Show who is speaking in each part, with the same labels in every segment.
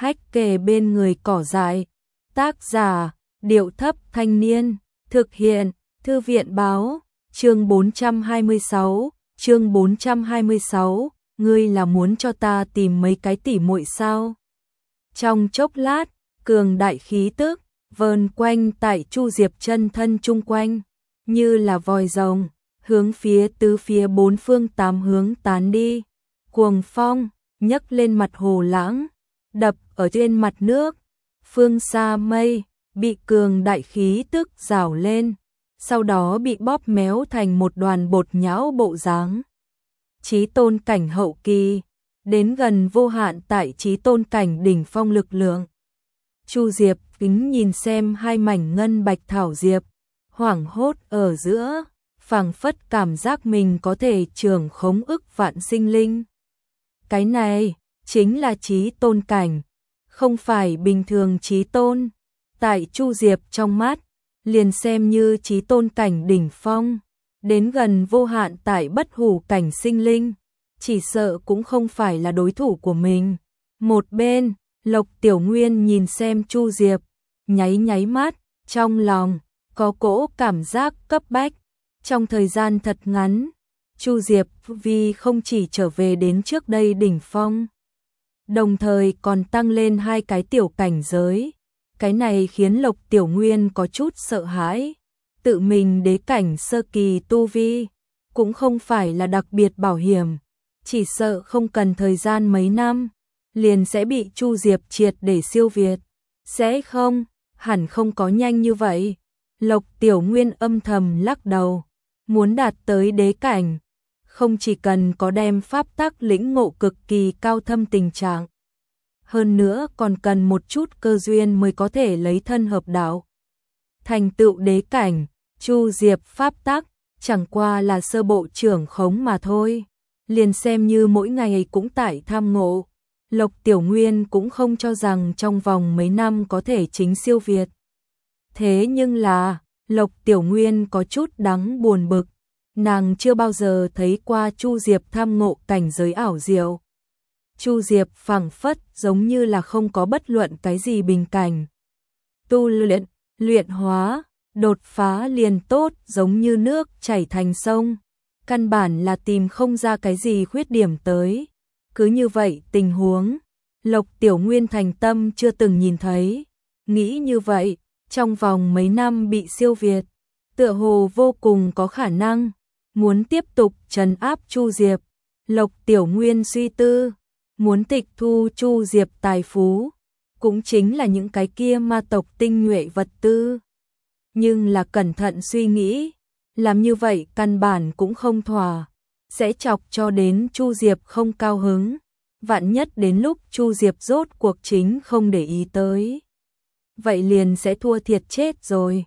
Speaker 1: hách kề bên người cỏ dại. Tác giả, Điệu Thấp Thanh Niên. Thực hiện, Thư viện Báo. Chương 426, chương 426, ngươi là muốn cho ta tìm mấy cái tỉ muội sao? Trong chốc lát, cường đại khí tức vờn quanh tại Chu Diệp chân thân chung quanh, như là vòi rồng, hướng phía tứ phía bốn phương tám hướng tán đi. Cuồng phong nhấc lên mặt hồ lãng, đập ở trên mặt nước. Phương xa mây bị cường đại khí tức rào lên, sau đó bị bóp méo thành một đoàn bột nhão bộ dáng. Chí tôn cảnh hậu kỳ, đến gần vô hạn tại chí tôn cảnh đỉnh phong lực lượng. Chu Diệp kính nhìn xem hai mảnh ngân bạch thảo diệp, hoảng hốt ở giữa, phảng phất cảm giác mình có thể trưởng khống ức vạn sinh linh. Cái này chính là chí tôn cảnh, không phải bình thường chí tôn. Tại Chu Diệp trong mắt, liền xem như chí tôn cảnh đỉnh phong, đến gần vô hạn tại bất hủ cảnh sinh linh, chỉ sợ cũng không phải là đối thủ của mình. Một bên, Lộc Tiểu Nguyên nhìn xem Chu Diệp, nháy nháy mắt, trong lòng có cỗ cảm giác cấp bách. Trong thời gian thật ngắn, Chu Diệp vì không chỉ trở về đến trước đây đỉnh phong, đồng thời còn tăng lên hai cái tiểu cảnh giới. Cái này khiến Lộc Tiểu Nguyên có chút sợ hãi. Tự mình đế cảnh sơ kỳ tu vi, cũng không phải là đặc biệt bảo hiểm, chỉ sợ không cần thời gian mấy năm, liền sẽ bị Chu Diệp triệt để siêu việt. Sẽ không, hẳn không có nhanh như vậy. Lộc Tiểu Nguyên âm thầm lắc đầu, muốn đạt tới đế cảnh, không chỉ cần có đem pháp tắc lĩnh ngộ cực kỳ cao thâm tình trạng, hơn nữa còn cần một chút cơ duyên mới có thể lấy thân hợp đạo. Thành tựu đế cảnh, Chu Diệp pháp tắc chẳng qua là sơ bộ trưởng khống mà thôi, liền xem như mỗi ngày cũng tại tham ngộ. Lộc Tiểu Nguyên cũng không cho rằng trong vòng mấy năm có thể chính siêu việt. Thế nhưng là, Lộc Tiểu Nguyên có chút đáng buồn bực, nàng chưa bao giờ thấy qua Chu Diệp tham ngộ cảnh giới ảo diệu. Chu Diệp phảng phất giống như là không có bất luận cái gì bình cảnh. Tu luyện, luyện hóa, đột phá liền tốt, giống như nước chảy thành sông, căn bản là tìm không ra cái gì khuyết điểm tới. Cứ như vậy tình huống, Lộc Tiểu Nguyên thành tâm chưa từng nhìn thấy. Nghĩ như vậy, trong vòng mấy năm bị siêu việt, tựa hồ vô cùng có khả năng. Muốn tiếp tục trấn áp Chu Diệp, Lộc Tiểu Nguyên suy tư, muốn tịch thu Chu Diệp tài phú, cũng chính là những cái kia ma tộc tinh nhuệ vật tư. Nhưng là cẩn thận suy nghĩ, làm như vậy căn bản cũng không thỏa, sẽ chọc cho đến Chu Diệp không cao hứng. Vạn nhất đến lúc Chu Diệp rốt cuộc chính không để ý tới, vậy liền sẽ thua thiệt chết rồi.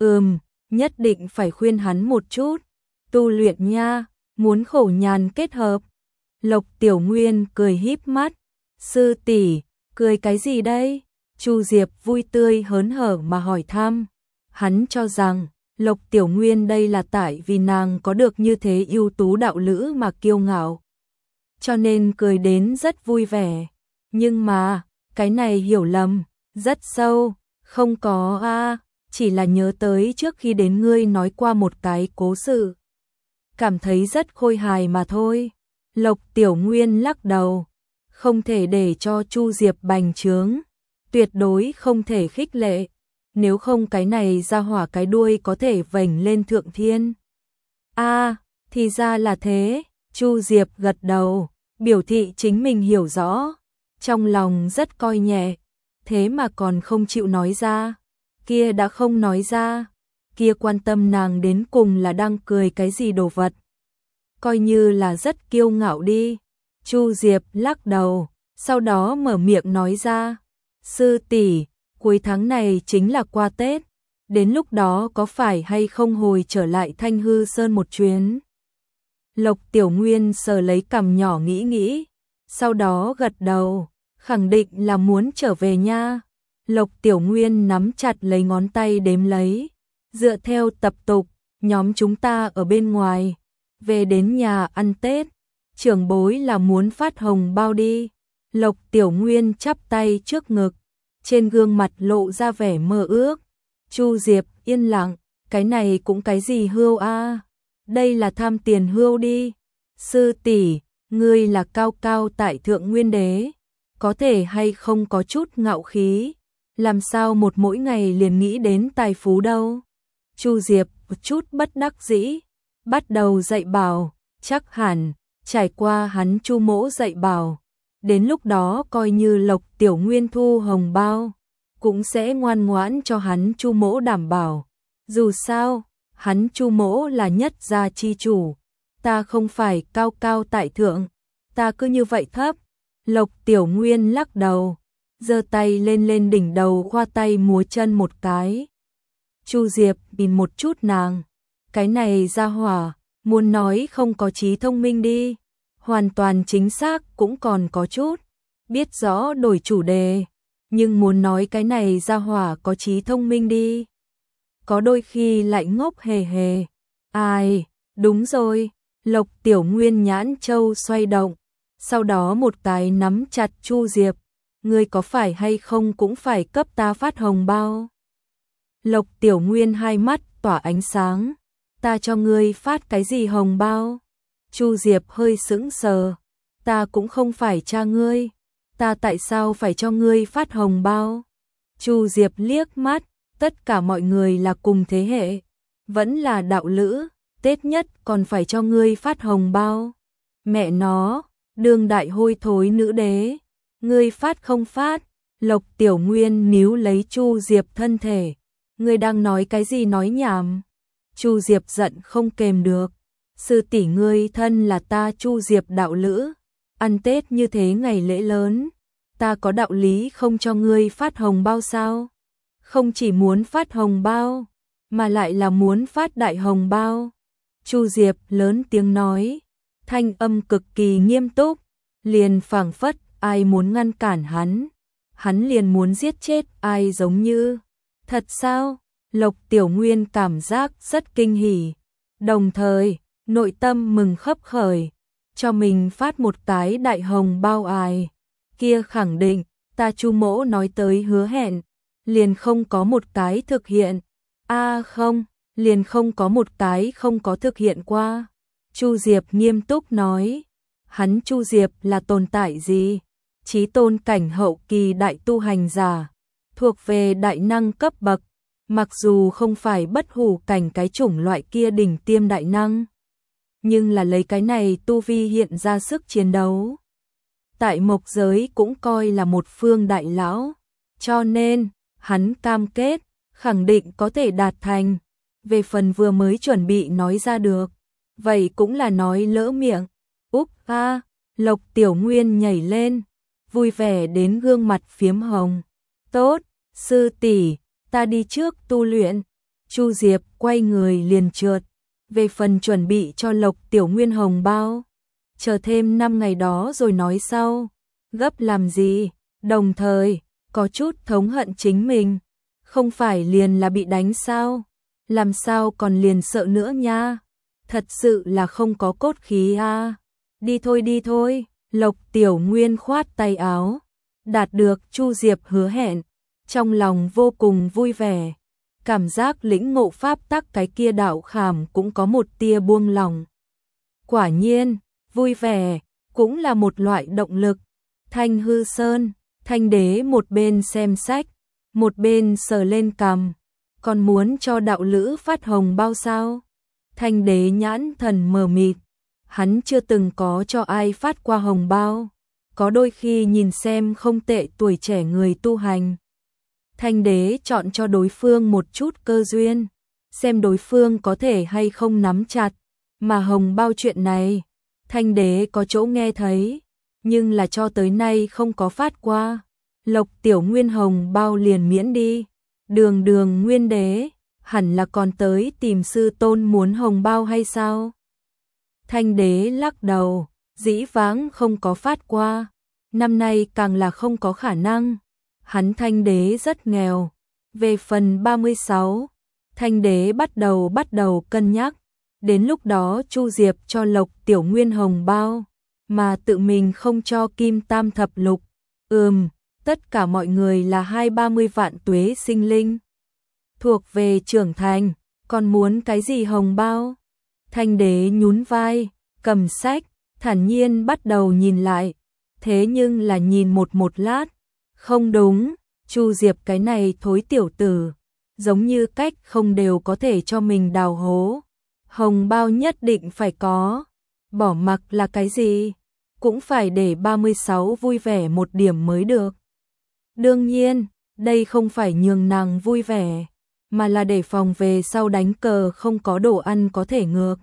Speaker 1: Nhất định phải khuyên hắn một chút, tu luyện nha, muốn khổ nhàn kết hợp. Lộc Tiểu Nguyên cười híp mắt, sư tỷ, cười cái gì đây? Chu Diệp vui tươi hớn hở mà hỏi thăm. Hắn cho rằng Lộc Tiểu Nguyên đây là tại vì nàng có được như thế ưu tú đạo lữ mà kiêu ngạo, cho nên cười đến rất vui vẻ. Nhưng mà, cái này hiểu lầm rất sâu. Không có a, chỉ là nhớ tới trước khi đến ngươi nói qua một cái cố sự, cảm thấy rất khôi hài mà thôi. Lộc Tiểu Nguyên lắc đầu, không thể để cho Chu Diệp bành trướng, tuyệt đối không thể khích lệ, nếu không cái này ra hỏa cái đuôi có thể vểnh lên thượng thiên. A, thì ra là thế. Chu Diệp gật đầu, biểu thị chính mình hiểu rõ, trong lòng rất coi nhẹ, thế mà còn không chịu nói ra. Kia đã không nói ra, kia quan tâm nàng đến cùng là đang cười cái gì đồ vật. Coi như là rất kiêu ngạo đi. Chu Diệp lắc đầu, sau đó mở miệng nói ra, sư tỷ, cuối tháng này chính là qua Tết, đến lúc đó có phải hay không hồi trở lại Thanh Hư Sơn một chuyến? Lộc Tiểu Nguyên sờ lấy cằm nhỏ nghĩ nghĩ, sau đó gật đầu, khẳng định là muốn trở về nha. Lộc Tiểu Nguyên nắm chặt lấy ngón tay đếm lấy, dựa theo tập tục, nhóm chúng ta ở bên ngoài, về đến nhà ăn Tết, trưởng bối là muốn phát hồng bao đi. Lộc Tiểu Nguyên chắp tay trước ngực, trên gương mặt lộ ra vẻ mơ ước. Chu Diệp yên lặng, cái này cũng cái gì hươu a? Đây là tham tiền hươu đi. Sư tỷ, ngươi là cao cao tại thượng nguyên đế, có thể hay không có chút ngạo khí, làm sao một mỗi ngày liền nghĩ đến tài phú đâu. Chu Diệp một chút bất đắc dĩ, bắt đầu dạy bảo, chắc hẳn, trải qua hắn Chu mỗ dạy bảo, đến lúc đó coi như Lộc Tiểu Nguyên thu hồng bao, cũng sẽ ngoan ngoãn cho hắn Chu mỗ đảm bảo. Dù sao, hắn Chu mỗ là nhất gia chi chủ, ta không phải cao cao tại thượng, ta cứ như vậy thấp. Lộc Tiểu Nguyên lắc đầu, giơ tay lên lên đỉnh đầu khoa tay múa chân một cái. Chu Diệp nhìn một chút nàng, cái này ra hỏa, muốn nói không có trí thông minh đi, hoàn toàn chính xác cũng còn có chút, biết rõ đổi chủ đề, nhưng muốn nói cái này ra hỏa có trí thông minh đi, có đôi khi lại ngốc hề hề. Ai, đúng rồi, Lộc Tiểu Nguyên nhãn châu xoay động, sau đó một cái nắm chặt Chu Diệp, ngươi có phải hay không cũng phải cấp ta phát hồng bao. Lộc Tiểu Nguyên hai mắt tỏa ánh sáng, ta cho ngươi phát cái gì hồng bao? Chu Diệp hơi sững sờ, ta cũng không phải cha ngươi, ta tại sao phải cho ngươi phát hồng bao? Chu Diệp liếc mắt, tất cả mọi người là cùng thế hệ, vẫn là đạo lữ, Tết nhất còn phải cho ngươi phát hồng bao. Mẹ nó, đương đại hôi thối nữ đế, ngươi phát không phát? Lộc Tiểu Nguyên níu lấy Chu Diệp thân thể, ngươi đang nói cái gì nói nhảm? Chu Diệp giận không kềm được, sư tỷ ngươi thân là ta Chu Diệp đạo lữ, ăn Tết như thế ngày lễ lớn, ta có đạo lý không cho ngươi phát hồng bao sao? Không chỉ muốn phát hồng bao, mà lại là muốn phát đại hồng bao. Chu Diệp lớn tiếng nói, thanh âm cực kỳ nghiêm túc, liền phảng phất ai muốn ngăn cản hắn liền muốn giết chết ai giống như. Thật sao? Lộc Tiểu Nguyên cảm giác rất kinh hỉ, đồng thời, nội tâm mừng khấp khởi, cho mình phát một cái đại hồng bao ai. Kia khẳng định, ta Chu mỗ nói tới hứa hẹn, liền không có một cái thực hiện. Không, liền không có một cái không có thực hiện qua. Chu Diệp nghiêm túc nói, hắn Chu Diệp là tồn tại gì? Chí tôn cảnh hậu kỳ đại tu hành giả, thuộc về đại năng cấp bậc, mặc dù không phải bất hủ cảnh cái chủng loại kia đỉnh tiêm đại năng, nhưng là lấy cái này tu vi hiện ra sức chiến đấu. Tại mộc giới cũng coi là một phương đại lão, cho nên, hắn cam kết, khẳng định có thể đạt thành. Về phần vừa mới chuẩn bị nói ra được, vậy cũng là nói lỡ miệng. Lộc Tiểu Nguyên nhảy lên, vui vẻ đến gương mặt phiếm hồng. Tốt, sư tỷ, ta đi trước tu luyện. Chu Diệp quay người liền trượt, về phần chuẩn bị cho Lộc Tiểu Nguyên hồng bao, chờ thêm 5 ngày đó rồi nói sau. Gấp làm gì? Đồng thời, có chút thống hận chính mình, không phải liền là bị đánh sao? Làm sao còn liền sợ nữa nha? Thật sự là không có cốt khí a. Đi thôi, Lộc Tiểu Nguyên khoát tay áo, đạt được Chu Diệp hứa hẹn, trong lòng vô cùng vui vẻ, cảm giác lĩnh ngộ pháp tắc cái kia đạo khảm cũng có một tia buông lòng. Quả nhiên, vui vẻ cũng là một loại động lực. Thanh Hư Sơn, Thanh Đế một bên xem sách, một bên sờ lên cằm, còn muốn cho đạo lữ phát hồng bao sao? Thanh Đế nhãn thần mờ mịt, hắn chưa từng có cho ai phát qua hồng bao, có đôi khi nhìn xem không tệ tuổi trẻ người tu hành. Thanh Đế chọn cho đối phương một chút cơ duyên, xem đối phương có thể hay không nắm chặt, mà hồng bao chuyện này, Thanh Đế có chỗ nghe thấy, nhưng là cho tới nay không có phát qua. Lộc Tiểu Nguyên hồng bao liền miễn đi, đường Nguyên Đế, hẳn là còn tới tìm sư tôn muốn hồng bao hay sao? Thanh Đế lắc đầu, dĩ vãng không có phát qua, năm nay càng là không có khả năng. Hắn Thanh Đế rất nghèo. Về phần 36, Thanh Đế bắt đầu cân nhắc, đến lúc đó Chu Diệp cho Lộc Tiểu Nguyên hồng bao, mà tự mình không cho kim tam thập lục. Tất cả mọi người là 20-30 vạn tuế sinh linh. Thuộc về trưởng thành, còn muốn cái gì hồng bao? Thanh đế nhún vai, cầm sách, thản nhiên bắt đầu nhìn lại. Thế nhưng là nhìn một lát. Không đúng, Chu Diệp cái này thối tiểu tử. Giống như cách không đều có thể cho mình đào hố. Hồng bao nhất định phải có. Bỏ mặc là cái gì? Cũng phải để 36 vui vẻ một điểm mới được. Đương nhiên, đây không phải nhường nàng vui vẻ, mà là để phòng về sau đánh cờ không có đồ ăn có thể ngược.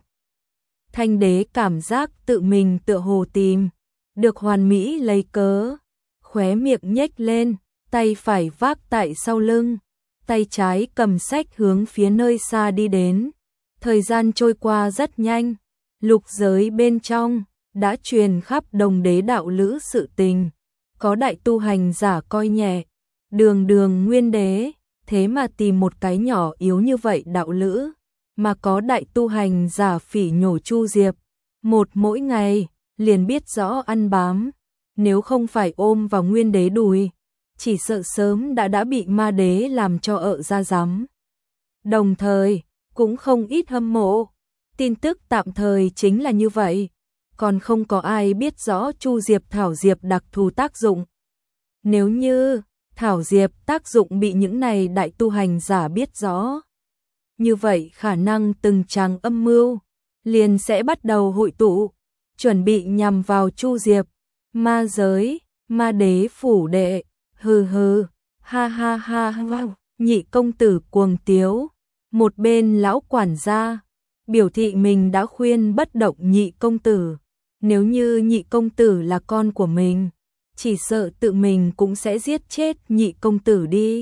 Speaker 1: Thanh đế cảm giác tự mình tựa hồ tìm được hoàn mỹ lấy cớ, khóe miệng nhếch lên, tay phải vác tại sau lưng, tay trái cầm sách hướng phía nơi xa đi đến. Thời gian trôi qua rất nhanh, lục giới bên trong đã truyền khắp Đồng Đế đạo lữ sự tình, có đại tu hành giả coi nhẹ Đường Nguyên Đế, thế mà tìm một cái nhỏ yếu như vậy đạo lữ, mà có đại tu hành giả phỉ nhổ Chu Diệp, mỗi ngày liền biết rõ ăn bám, nếu không phải ôm vào Nguyên Đế đùi, chỉ sợ sớm đã bị ma đế làm cho ợ ra rắm. Đồng thời, cũng không ít hâm mộ, tin tức tạm thời chính là như vậy, còn không có ai biết rõ Chu Diệp Thảo Diệp đặc thù tác dụng. Nếu như Thảo Diệp tác dụng bị những này đại tu hành giả biết rõ, như vậy khả năng từng tràng âm mưu liền sẽ bắt đầu hội tụ, chuẩn bị nhằm vào Chu Diệp. Ma giới, ma đế phủ đệ, hừ, ha ha, nhị công tử cuồng tiếu. Một bên lão quản gia biểu thị mình đã khuyên bất động nhị công tử, nếu như nhị công tử là con của mình, chỉ sợ tự mình cũng sẽ giết chết nhị công tử đi.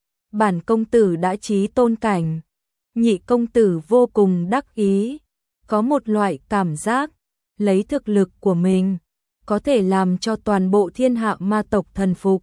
Speaker 1: Bản công tử đã chí tôn cảnh. Nhị công tử vô cùng đắc ý, có một loại cảm giác lấy thực lực của mình có thể làm cho toàn bộ thiên hạ ma tộc thần phục.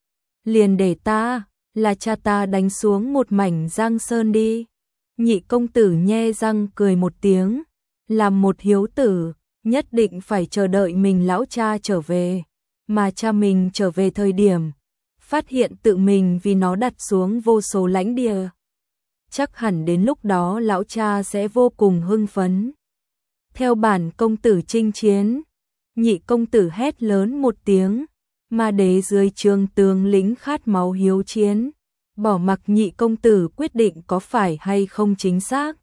Speaker 1: Liền để ta, là cha ta đánh xuống một mảnh giang sơn đi. Nhị công tử nhe răng cười một tiếng, làm một hiếu tử, nhất định phải chờ đợi mình lão cha trở về, mà cha mình trở về thời điểm, phát hiện tự mình vì nó đặt xuống vô số lãnh địa. Chắc hẳn đến lúc đó lão cha sẽ vô cùng hưng phấn. Theo bản công tử chinh chiến, nhị công tử hét lớn một tiếng, ma đế dưới trương tướng lĩnh khát máu hiếu chiến, bỏ mặc nhị công tử quyết định có phải hay không chính xác.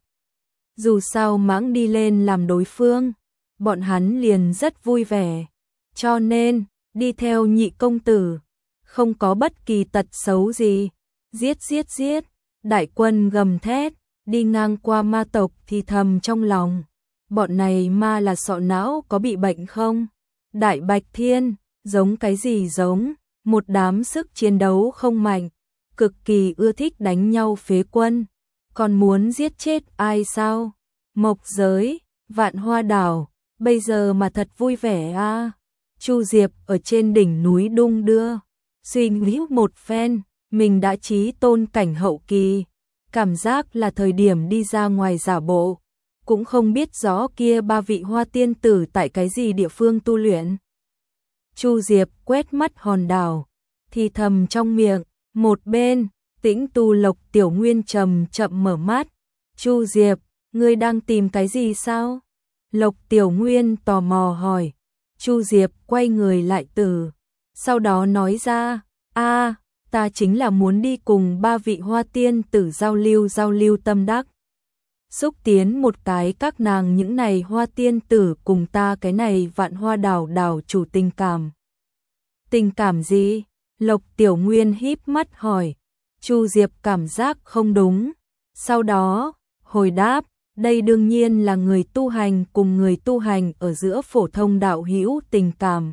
Speaker 1: Dù sao mãng đi lên làm đối phương, bọn hắn liền rất vui vẻ, cho nên đi theo nhị công tử, không có bất kỳ tật xấu gì. Giết, đại quân gầm thét, đi ngang qua ma tộc thì thầm trong lòng, bọn này ma là sọ não có bị bệnh không? Đại Bạch Thiên, giống cái gì giống, một đám sức chiến đấu không mạnh, cực kỳ ưa thích đánh nhau phế quân, còn muốn giết chết ai sao? Mộc giới, Vạn Hoa đảo, bây giờ mà thật vui vẻ a. Chu Diệp ở trên đỉnh núi đung đưa, suy nghĩ một phen, mình đã chí tôn cảnh hậu kỳ, cảm giác là thời điểm đi ra ngoài giả bộ, cũng không biết rõ kia ba vị hoa tiên tử tại cái gì địa phương tu luyện. Chu Diệp quét mắt hòn đảo, thì thầm trong miệng, một bên, Tĩnh Tu Lộc Tiểu Nguyên chậm mở mắt. Chu Diệp, ngươi đang tìm cái gì sao? Lộc Tiểu Nguyên tò mò hỏi. Chu Diệp quay người lại sau đó nói ra, ta chính là muốn đi cùng ba vị hoa tiên tử giao lưu tâm đắc. Xúc tiến một cái các nàng những này hoa tiên tử cùng ta cái này Vạn Hoa đảo chủ tình cảm. Tình cảm gì? Lộc Tiểu Nguyên híp mắt hỏi. Chu Diệp cảm giác không đúng, sau đó hồi đáp, đây đương nhiên là người tu hành cùng người tu hành ở giữa phổ thông đạo hữu tình cảm.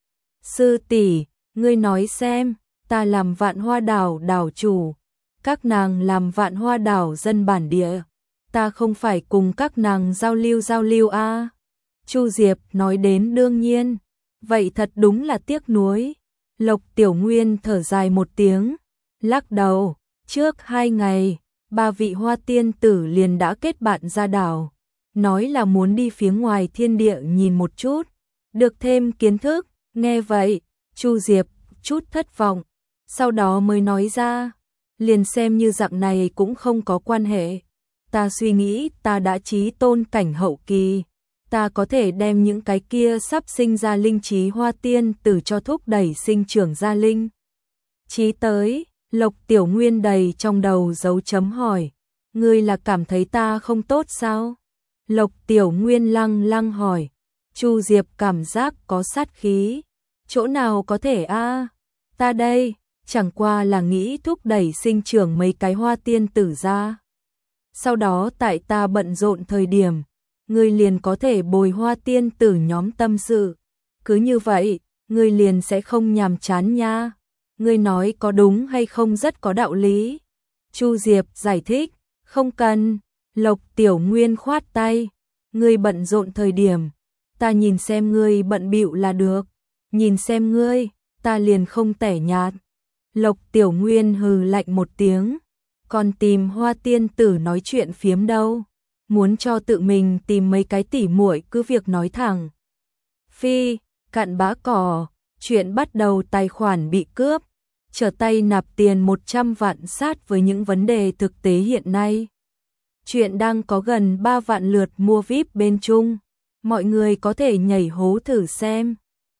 Speaker 1: Sư tỷ, ngươi nói xem, ta làm Vạn Hoa đảo đảo chủ, các nàng làm Vạn Hoa đảo dân bản địa, ta không phải cùng các nàng giao lưu a? Chu Diệp nói đến đương nhiên, vậy thật đúng là tiếc nuối. Lộc Tiểu Nguyên thở dài một tiếng, lắc đầu, trước 2 ngày, ba vị hoa tiên tử liền đã kết bạn ra đảo, nói là muốn đi phía ngoài thiên địa nhìn một chút, được thêm kiến thức. Nghe vậy, Chu Diệp chút thất vọng, sau đó mới nói ra, liền xem như dạng này cũng không có quan hệ. Ta suy nghĩ ta đã chí tôn cảnh hậu kỳ, ta có thể đem những cái kia sắp sinh ra linh trí hoa tiên tử cho thúc đẩy sinh trưởng ra linh trí tới. Lộc Tiểu Nguyên đầy trong đầu dấu chấm hỏi, ngươi là cảm thấy ta không tốt sao? Lộc Tiểu Nguyên lăng lăng hỏi. Chu Diệp cảm giác có sát khí, chỗ nào có thể a? Ta đây, chẳng qua là nghĩ thúc đẩy sinh trưởng mấy cái hoa tiên tử ra. Sau đó tại ta bận rộn thời điểm, ngươi liền có thể bồi hoa tiên tử nhóm tâm sự. Cứ như vậy, ngươi liền sẽ không nhàm chán nha. Ngươi nói có đúng hay không rất có đạo lý. Chu Diệp giải thích, không cần. Lộc Tiểu Nguyên khoát tay, ngươi bận rộn thời điểm, ta nhìn xem ngươi bận bịu là được. Nhìn xem ngươi, ta liền không tẻ nhạt. Lộc Tiểu Nguyên hừ lạnh một tiếng, còn tìm hoa tiên tử nói chuyện phiếm đâu. Muốn cho tự mình tìm mấy cái tỉ muội cứ việc nói thẳng. Phi, cặn bã cỏ, chuyện bắt đầu tài khoản bị cướp, trở tay nạp tiền 100 vạn sát với những vấn đề thực tế hiện nay. Chuyện đang có gần 3 vạn lượt mua VIP bên Trung, mọi người có thể nhảy hố thử xem.